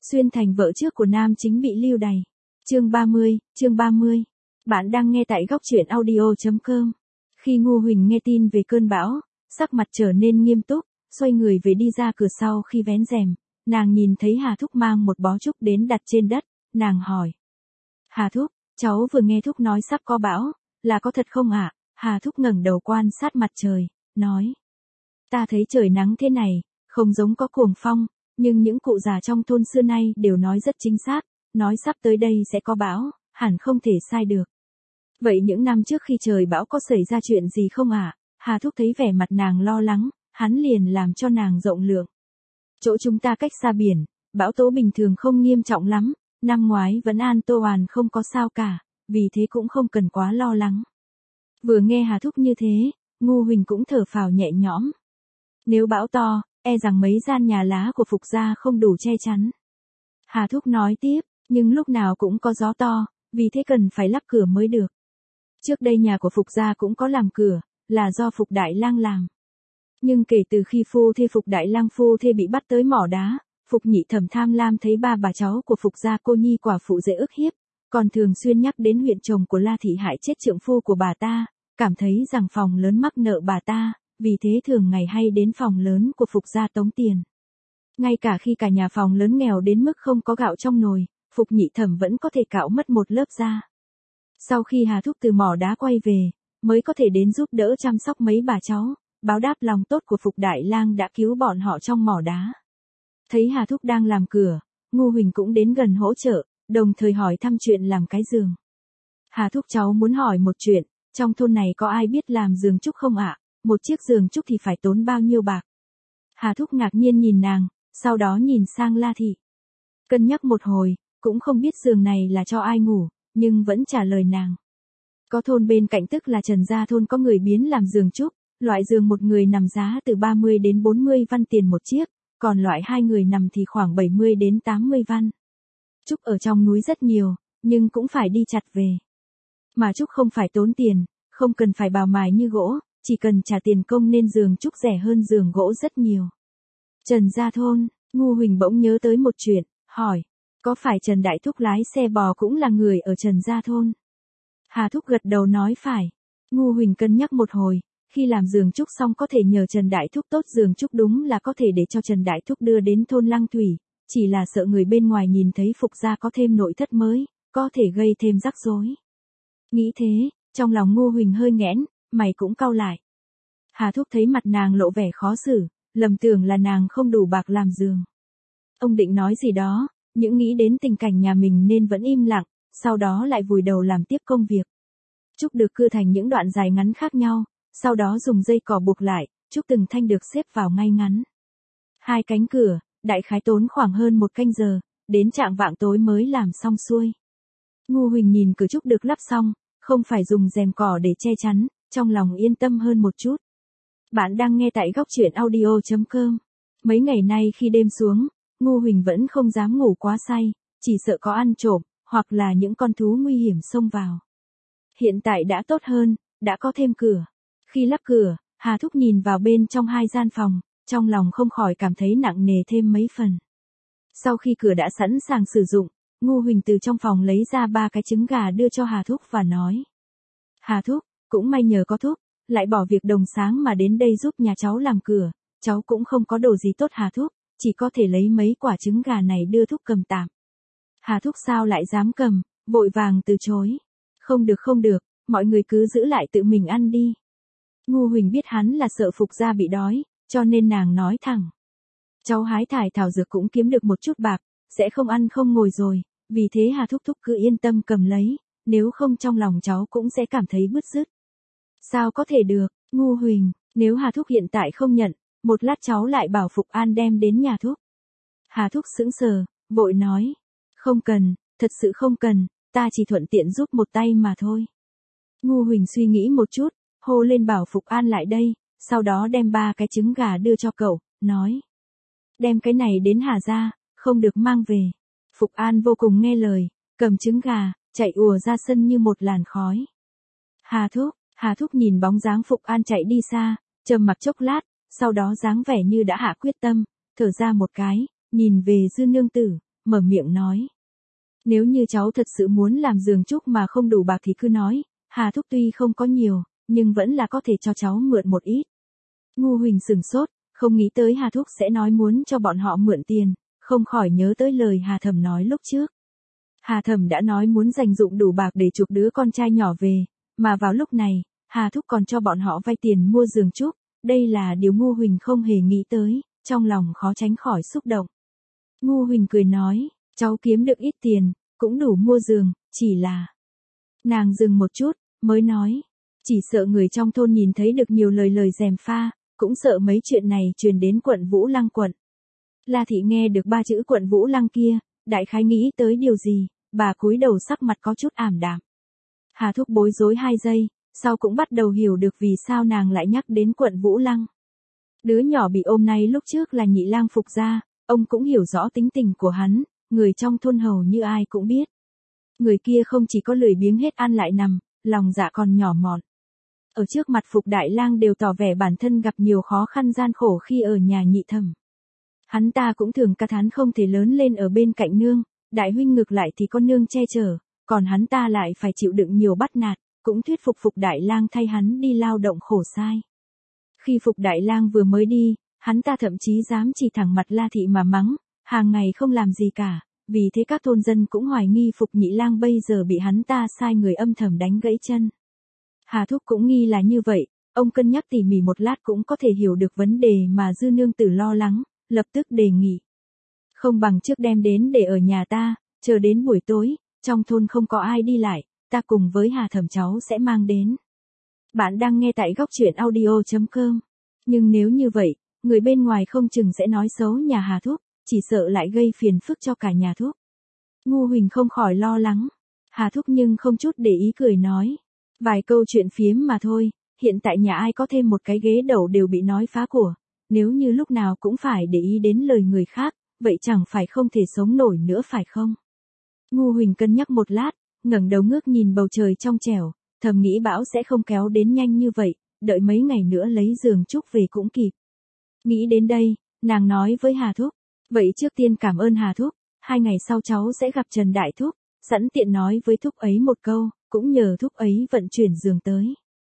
Xuyên thành vợ trước của nam chính bị lưu đày. Chương 30. Bạn đang nghe tại góc truyện audio.com. Khi Ngô Huỳnh nghe tin về cơn bão, sắc mặt trở nên nghiêm túc, xoay người về đi ra cửa sau khi vén rèm, nàng nhìn thấy Hà Thúc mang một bó trúc đến đặt trên đất, nàng hỏi. Hà Thúc, cháu vừa nghe Thúc nói sắp có bão, là có thật không ạ? Hà Thúc ngẩng đầu quan sát mặt trời, nói. Ta thấy trời nắng thế này, không giống có cuồng phong, nhưng những cụ già trong thôn xưa nay đều nói rất chính xác, nói sắp tới đây sẽ có bão, hẳn không thể sai được. Vậy những năm trước khi trời bão có xảy ra chuyện gì không ạ? Hà Thúc thấy vẻ mặt nàng lo lắng, hắn liền làm cho nàng rộng lượng. Chỗ chúng ta cách xa biển, bão tố bình thường không nghiêm trọng lắm, năm ngoái vẫn an toàn không có sao cả, vì thế cũng không cần quá lo lắng. Vừa nghe Hà Thúc như thế, Ngô Huỳnh cũng thở phào nhẹ nhõm. Nếu bão to, e rằng mấy gian nhà lá của Phục gia không đủ che chắn. Hà Thúc nói tiếp, nhưng lúc nào cũng có gió to, vì thế cần phải lắp cửa mới được. Trước đây nhà của Phục gia cũng có làm cửa, là do Phục Đại Lang làm. Nhưng kể từ khi phu thê Phục Đại Lang phu thê bị bắt tới mỏ đá, Phục Nhị Thẩm tham lam thấy ba bà cháu của Phục gia cô nhi quả phụ dễ ức hiếp, còn thường xuyên nhắc đến huyện chồng của La Thị hại chết trượng phu của bà ta, cảm thấy rằng phòng lớn mắc nợ bà ta, vì thế thường ngày hay đến phòng lớn của Phục gia tống tiền. Ngay cả khi cả nhà phòng lớn nghèo đến mức không có gạo trong nồi, Phục Nhị Thẩm vẫn có thể cạo mất một lớp da. Sau khi Hà Thúc từ mỏ đá quay về, mới có thể đến giúp đỡ chăm sóc mấy bà cháu, báo đáp lòng tốt của Phục Đại Lang đã cứu bọn họ trong mỏ đá. Thấy Hà Thúc đang làm cửa, Ngô Huỳnh cũng đến gần hỗ trợ, đồng thời hỏi thăm chuyện làm cái giường. Hà Thúc, cháu muốn hỏi một chuyện, trong thôn này có ai biết làm giường trúc không ạ? Một chiếc giường trúc thì phải tốn bao nhiêu bạc? Hà Thúc ngạc nhiên nhìn nàng, sau đó nhìn sang La Thị. Cân nhắc một hồi, cũng không biết giường này là cho ai ngủ, nhưng vẫn trả lời nàng. Có thôn bên cạnh tức là Trần Gia thôn có người biến làm giường trúc, loại giường một người nằm giá từ 30 đến 40 văn tiền một chiếc, còn loại hai người nằm thì khoảng 70 đến 80 văn. Trúc ở trong núi rất nhiều, nhưng cũng phải đi chặt về. Mà trúc không phải tốn tiền, không cần phải bào mài như gỗ, chỉ cần trả tiền công nên giường trúc rẻ hơn giường gỗ rất nhiều. Trần Gia thôn, Ngô Huỳnh bỗng nhớ tới một chuyện, hỏi, có phải Trần Đại Thúc lái xe bò cũng là người ở Trần Gia thôn? Hà Thúc gật đầu nói phải. Ngô Huỳnh cân nhắc một hồi, khi làm giường trúc xong có thể nhờ Trần Đại Thúc tốt giường trúc đúng là có thể để cho Trần Đại Thúc đưa đến thôn Lăng Thủy, chỉ là sợ người bên ngoài nhìn thấy Phục gia có thêm nội thất mới, có thể gây thêm rắc rối. Nghĩ thế, trong lòng Ngô Huỳnh hơi nghẽn, mày cũng cau lại. Hà Thúc thấy mặt nàng lộ vẻ khó xử, lầm tưởng là nàng không đủ bạc làm giường. Ông định nói gì đó, những nghĩ đến tình cảnh nhà mình nên vẫn im lặng, sau đó lại vùi đầu làm tiếp công việc. Trúc được cưa thành những đoạn dài ngắn khác nhau, sau đó dùng dây cỏ buộc lại, trúc từng thanh được xếp vào ngay ngắn. Hai cánh cửa, đại khái tốn khoảng hơn một canh giờ, đến trạng vạng tối mới làm xong xuôi. Ngô Huỳnh nhìn cửa trúc được lắp xong, không phải dùng rèm cỏ để che chắn, trong lòng yên tâm hơn một chút. Bạn đang nghe tại góc truyện audio.com. Mấy ngày nay khi đêm xuống, Ngô Huỳnh vẫn không dám ngủ quá say, chỉ sợ có ăn trộm, hoặc là những con thú nguy hiểm xông vào. Hiện tại đã tốt hơn, đã có thêm cửa. Khi lắp cửa, Hà Thúc nhìn vào bên trong hai gian phòng, trong lòng không khỏi cảm thấy nặng nề thêm mấy phần. Sau khi cửa đã sẵn sàng sử dụng, Ngô Huỳnh từ trong phòng lấy ra 3 cái trứng gà đưa cho Hà Thúc và nói. Hà Thúc, cũng may nhờ có Thúc, lại bỏ việc đồng sáng mà đến đây giúp nhà cháu làm cửa, cháu cũng không có đồ gì tốt Hà Thúc, chỉ có thể lấy mấy quả trứng gà này đưa Thúc cầm tạm. Hà Thúc sao lại dám cầm, vội vàng từ chối. Không được, mọi người cứ giữ lại tự mình ăn đi. Ngô Huỳnh biết hắn là sợ Phục gia bị đói, cho nên nàng nói thẳng. Cháu hái thải thảo dược cũng kiếm được một chút bạc, sẽ không ăn không ngồi rồi, vì thế Hà Thúc cứ yên tâm cầm lấy, nếu không trong lòng cháu cũng sẽ cảm thấy bứt rứt. Sao có thể được, Ngô Huỳnh, nếu Hà Thúc hiện tại không nhận, một lát cháu lại bảo Phục An đem đến nhà Thúc. Hà Thúc sững sờ, vội nói. Không cần, thật sự không cần, ta chỉ thuận tiện giúp một tay mà thôi. Ngô Huỳnh suy nghĩ một chút, hô lên bảo Phục An lại đây, sau đó đem 3 cái trứng gà đưa cho cậu, nói. Đem cái này đến Hà gia, không được mang về. Phục An vô cùng nghe lời, cầm trứng gà, chạy ùa ra sân như một làn khói. Hà Thúc nhìn bóng dáng Phục An chạy đi xa, trầm mặc chốc lát, sau đó dáng vẻ như đã hạ quyết tâm, thở ra một cái, nhìn về Dư nương tử, mở miệng nói. Nếu như cháu thật sự muốn làm giường trúc mà không đủ bạc thì cứ nói, Hà Thúc tuy không có nhiều, nhưng vẫn là có thể cho cháu mượn một ít. Ngu Huỳnh sửng sốt, không nghĩ tới Hà Thúc sẽ nói muốn cho bọn họ mượn tiền, không khỏi nhớ tới lời Hà Thẩm nói lúc trước. Hà Thẩm đã nói muốn dành dụm đủ bạc để chuộc đứa con trai nhỏ về, mà vào lúc này, Hà Thúc còn cho bọn họ vay tiền mua giường trúc, đây là điều Ngu Huỳnh không hề nghĩ tới, trong lòng khó tránh khỏi xúc động. Ngu Huỳnh cười nói, cháu kiếm được ít tiền, cũng đủ mua giường, chỉ là... Nàng dừng một chút, mới nói, chỉ sợ người trong thôn nhìn thấy được nhiều lời gièm pha, cũng sợ mấy chuyện này truyền đến quận Vũ Lăng quận. La Thị nghe được 3 chữ quận Vũ Lăng kia, đại khái nghĩ tới điều gì, bà cúi đầu sắc mặt có chút ảm đạm. Hà Thúc bối rối 2 giây, sau cũng bắt đầu hiểu được vì sao nàng lại nhắc đến quận Vũ Lăng. Đứa nhỏ bị ôm này lúc trước là Nhị Lang Phục gia, ông cũng hiểu rõ tính tình của hắn, người trong thôn hầu như ai cũng biết. Người kia không chỉ có lười biếng hết ăn lại nằm, lòng dạ còn nhỏ mọn. Ở trước mặt Phục Đại Lang đều tỏ vẻ bản thân gặp nhiều khó khăn gian khổ khi ở nhà Nhị Thẩm. Hắn ta cũng thường ca thán không thể lớn lên ở bên cạnh nương, đại huynh ngược lại thì có nương che chở, còn hắn ta lại phải chịu đựng nhiều bắt nạt, cũng thuyết phục Phục Đại Lang thay hắn đi lao động khổ sai. Khi Phục Đại Lang vừa mới đi, hắn ta thậm chí dám chỉ thẳng mặt La Thị mà mắng, hàng ngày không làm gì cả, vì thế các thôn dân cũng hoài nghi Phục Nhị Lang bây giờ bị hắn ta sai người âm thầm đánh gãy chân. Hà Thúc cũng nghi là như vậy, ông cân nhắc tỉ mỉ một lát cũng có thể hiểu được vấn đề mà Dư nương tử lo lắng, lập tức đề nghị. Không bằng trước đem đến để ở nhà ta, chờ đến buổi tối, trong thôn không có ai đi lại, ta cùng với Hà Thẩm cháu sẽ mang đến. Bạn đang nghe tại góc truyện audio.com. Nhưng nếu như vậy, người bên ngoài không chừng sẽ nói xấu nhà Hà Thúc, chỉ sợ lại gây phiền phức cho cả nhà Thúc. Ngu Huỳnh không khỏi lo lắng. Hà Thúc nhưng không chút để ý cười nói. Vài câu chuyện phiếm mà thôi, hiện tại nhà ai có thêm một cái ghế đầu đều bị nói phá của. Nếu như lúc nào cũng phải để ý đến lời người khác, vậy chẳng phải không thể sống nổi nữa phải không? Ngu Huỳnh cân nhắc một lát, ngẩng đầu ngước nhìn bầu trời trong trẻo, thầm nghĩ bão sẽ không kéo đến nhanh như vậy, đợi mấy ngày nữa lấy giường trúc về cũng kịp. Nghĩ đến đây, nàng nói với Hà Thúc, vậy trước tiên cảm ơn Hà Thúc, 2 ngày sau cháu sẽ gặp Trần Đại Thúc, sẵn tiện nói với Thúc ấy một câu, cũng nhờ Thúc ấy vận chuyển giường tới.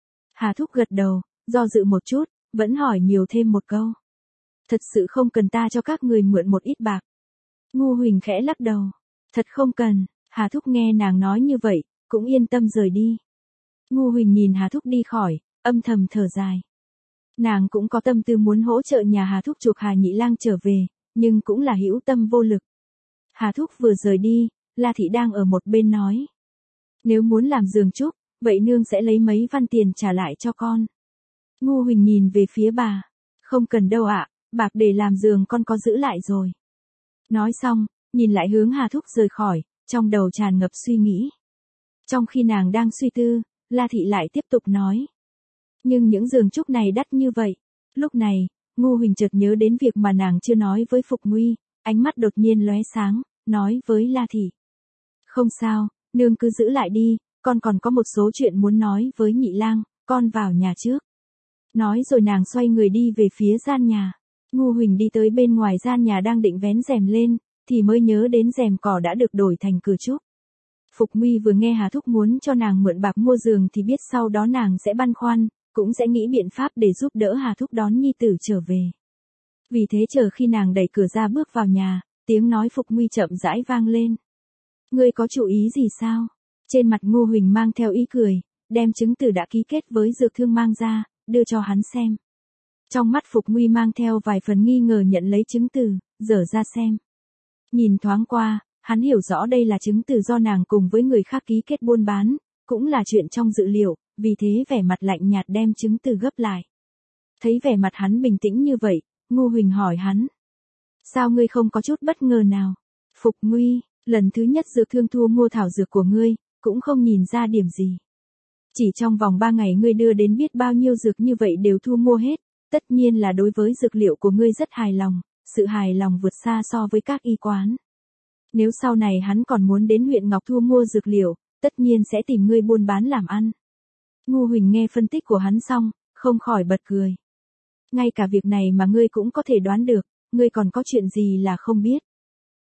Hà Thúc gật đầu, do dự một chút, vẫn hỏi nhiều thêm một câu. Thật sự không cần ta cho các người mượn một ít bạc. Ngu Huỳnh khẽ lắc đầu. Thật không cần, Hà Thúc nghe nàng nói như vậy, cũng yên tâm rời đi. Ngu Huỳnh nhìn Hà Thúc đi khỏi, âm thầm thở dài. Nàng cũng có tâm tư muốn hỗ trợ nhà Hà Thúc chuộc Hà Nhị Lang trở về, nhưng cũng là hữu tâm vô lực. Hà Thúc vừa rời đi, La Thị đang ở một bên nói. Nếu muốn làm giường trúc, vậy nương sẽ lấy mấy văn tiền trả lại cho con. Ngu Huỳnh nhìn về phía bà. Không cần đâu ạ, bạc để làm giường con có giữ lại rồi. Nói xong, nhìn lại hướng Hà Thúc rời khỏi, trong đầu tràn ngập suy nghĩ. Trong khi nàng đang suy tư, La Thị lại tiếp tục nói. Nhưng những giường trúc này đắt như vậy. Lúc này, Ngu Huỳnh chợt nhớ đến việc mà nàng chưa nói với Phục Nguy, ánh mắt đột nhiên lóe sáng, nói với La Thị. Không sao, nương cứ giữ lại đi, con còn có một số chuyện muốn nói với Nhị Lang, con vào nhà trước. Nói rồi nàng xoay người đi về phía gian nhà. Ngu Huỳnh đi tới bên ngoài gian nhà đang định vén rèm lên, thì mới nhớ đến rèm cỏ đã được đổi thành cửa trúc. Phục Nguy vừa nghe Hà Thúc muốn cho nàng mượn bạc mua giường thì biết sau đó nàng sẽ băn khoăn, cũng sẽ nghĩ biện pháp để giúp đỡ Hà Thúc đón nhi tử trở về. Vì thế chờ khi nàng đẩy cửa ra bước vào nhà, tiếng nói Phục Nguy chậm rãi vang lên. Ngươi có chủ ý gì sao? Trên mặt Ngu Huỳnh mang theo ý cười, đem chứng từ đã ký kết với dược thương mang ra, đưa cho hắn xem. Trong mắt Phục Nguy mang theo vài phần nghi ngờ nhận lấy chứng từ, dở ra xem. Nhìn thoáng qua, hắn hiểu rõ đây là chứng từ do nàng cùng với người khác ký kết buôn bán, cũng là chuyện trong dự liệu, vì thế vẻ mặt lạnh nhạt đem chứng từ gấp lại. Thấy vẻ mặt hắn bình tĩnh như vậy, Ngu Huỳnh hỏi hắn. Sao ngươi không có chút bất ngờ nào? Phục Nguy, lần thứ nhất dược thương thu mua thảo dược của ngươi, cũng không nhìn ra điểm gì. Chỉ trong vòng 3 ngày ngươi đưa đến biết bao nhiêu dược như vậy đều thu mua hết, tất nhiên là đối với dược liệu của ngươi rất hài lòng, sự hài lòng vượt xa so với các y quán. Nếu sau này hắn còn muốn đến huyện Ngọc thu mua dược liệu, tất nhiên sẽ tìm ngươi buôn bán làm ăn. Ngu Huỳnh nghe phân tích của hắn xong, không khỏi bật cười. Ngay cả việc này mà ngươi cũng có thể đoán được, ngươi còn có chuyện gì là không biết.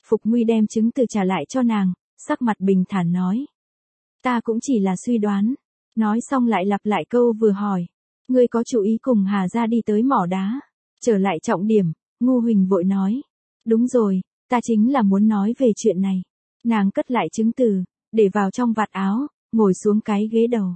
Phục Nguy đem chứng từ trả lại cho nàng, sắc mặt bình thản nói. Ta cũng chỉ là suy đoán. Nói xong lại lặp lại câu vừa hỏi. Ngươi có chủ ý cùng Hà gia đi tới mỏ đá. Trở lại trọng điểm, Ngô Huỳnh vội nói. Đúng rồi, ta chính là muốn nói về chuyện này. Nàng cất lại chứng từ, để vào trong vạt áo, ngồi xuống cái ghế đầu.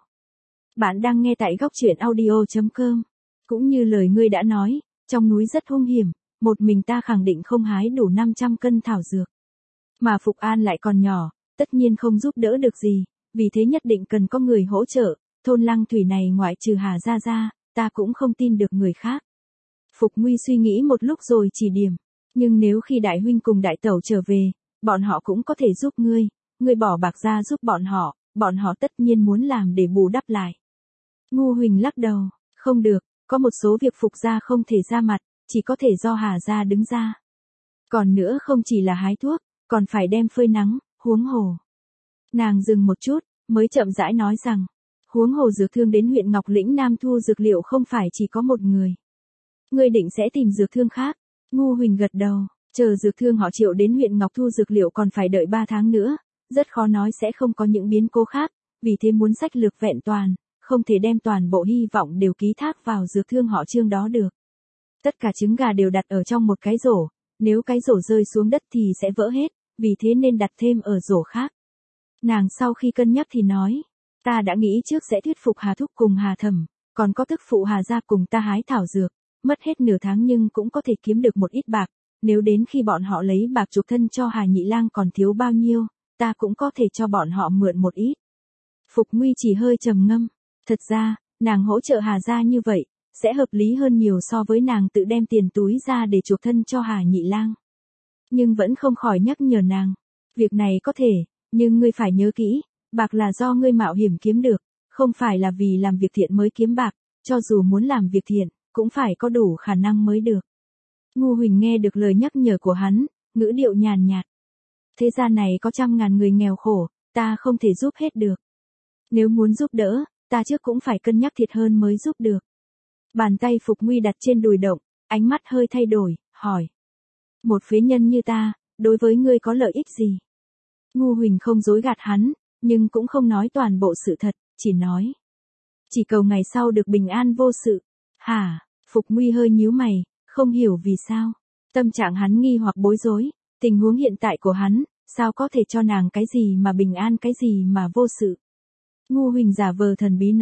Bạn đang nghe tại góc truyện audio.com. Cũng như lời ngươi đã nói, trong núi rất hung hiểm, một mình ta khẳng định không hái đủ 500 cân thảo dược. Mà Phục An lại còn nhỏ, tất nhiên không giúp đỡ được gì, vì thế nhất định cần có người hỗ trợ, thôn Lăng Thủy này ngoại trừ Hà gia ra, ta cũng không tin được người khác. Phục Nguy suy nghĩ một lúc rồi chỉ điểm, nhưng nếu khi đại huynh cùng đại tẩu trở về, bọn họ cũng có thể giúp ngươi bỏ bạc ra giúp bọn họ tất nhiên muốn làm để bù đắp lại. Ngô Huỳnh lắc đầu, không được, có một số việc Phục gia không thể ra mặt, chỉ có thể do Hà gia đứng ra. Còn nữa không chỉ là hái thuốc, còn phải đem phơi nắng, huống hồ. Nàng dừng một chút, mới chậm rãi nói rằng, huống hồ dược thương đến huyện Ngọc Lĩnh Nam thu dược liệu không phải chỉ có một người. Ngươi định sẽ tìm dược thương khác. Ngô Huỳnh gật đầu, chờ dược thương họ Triệu đến huyện Ngọc thu dược liệu còn phải đợi 3 tháng nữa, rất khó nói sẽ không có những biến cố khác, vì thế muốn sách lược vẹn toàn, không thể đem toàn bộ hy vọng đều ký thác vào dược thương họ Trương đó được. Tất cả trứng gà đều đặt ở trong một cái rổ, nếu cái rổ rơi xuống đất thì sẽ vỡ hết, vì thế nên đặt thêm ở rổ khác. Nàng sau khi cân nhắc thì nói, ta đã nghĩ trước sẽ thuyết phục Hà Thúc cùng Hà Thẩm, còn có tức phụ Hà gia cùng ta hái thảo dược, mất hết nửa tháng nhưng cũng có thể kiếm được một ít bạc, nếu đến khi bọn họ lấy bạc chuộc thân cho Hà Nhị Lang còn thiếu bao nhiêu, ta cũng có thể cho bọn họ mượn một ít. Phục Nguy chỉ hơi trầm ngâm, thật ra, nàng hỗ trợ Hà gia như vậy, sẽ hợp lý hơn nhiều so với nàng tự đem tiền túi ra để chuộc thân cho Hà Nhị Lang. Nhưng vẫn không khỏi nhắc nhở nàng, việc này có thể, nhưng ngươi phải nhớ kỹ, bạc là do ngươi mạo hiểm kiếm được, không phải là vì làm việc thiện mới kiếm bạc, cho dù muốn làm việc thiện, cũng phải có đủ khả năng mới được. Ngô Huỳnh nghe được lời nhắc nhở của hắn, ngữ điệu nhàn nhạt. Thế gian này có trăm ngàn người nghèo khổ, ta không thể giúp hết được. Nếu muốn giúp đỡ, ta trước cũng phải cân nhắc thiệt hơn mới giúp được. Bàn tay Phục Nguy đặt trên đùi động, ánh mắt hơi thay đổi, hỏi. Một phế nhân như ta, đối với ngươi có lợi ích gì? Ngô Huỳnh không dối gạt hắn, nhưng cũng không nói toàn bộ sự thật, chỉ nói. Chỉ cầu ngày sau được bình an vô sự. Hả? Phục Nguy hơi nhíu mày, không hiểu vì sao. Tâm trạng hắn nghi hoặc bối rối, tình huống hiện tại của hắn, sao có thể cho nàng cái gì mà bình an cái gì mà vô sự. Ngô Huỳnh giả vờ thần bí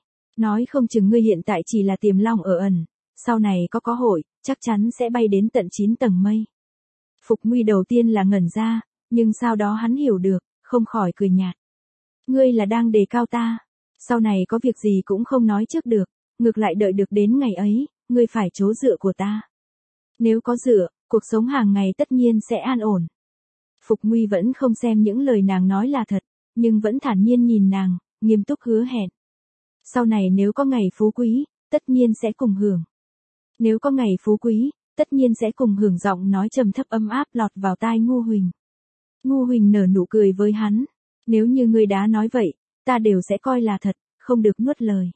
nói không chừng ngươi hiện tại chỉ là tiềm long ở ẩn, sau này có hội, chắc chắn sẽ bay đến tận 9 tầng mây. Phục Nguy đầu tiên là ngẩn ra, nhưng sau đó hắn hiểu được, không khỏi cười nhạt. Ngươi là đang đề cao ta, sau này có việc gì cũng không nói trước được, ngược lại đợi được đến ngày ấy, ngươi phải chỗ dựa của ta. Nếu có dựa, cuộc sống hàng ngày tất nhiên sẽ an ổn. Phục Nguy vẫn không xem những lời nàng nói là thật, nhưng vẫn thản nhiên nhìn nàng, nghiêm túc hứa hẹn. Sau này nếu có ngày phú quý, tất nhiên sẽ cùng hưởng. Nếu có ngày phú quý, tất nhiên sẽ cùng hưởng. Giọng nói trầm thấp ấm áp lọt vào tai Ngô Huỳnh. Ngô Huỳnh nở nụ cười với hắn. Nếu như ngươi đã nói vậy, ta đều sẽ coi là thật, không được nuốt lời.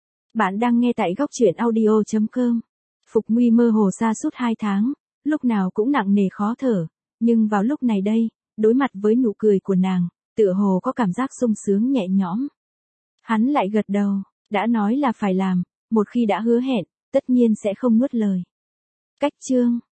Bạn đang nghe tại góc truyện audio.com. Phục Nguy mơ hồ sa sút 2 tháng, lúc nào cũng nặng nề khó thở, nhưng vào lúc này đây, đối mặt với nụ cười của nàng, tựa hồ có cảm giác sung sướng nhẹ nhõm. Hắn lại gật đầu, đã nói là phải làm, một khi đã hứa hẹn, tất nhiên sẽ không nuốt lời. Cách chương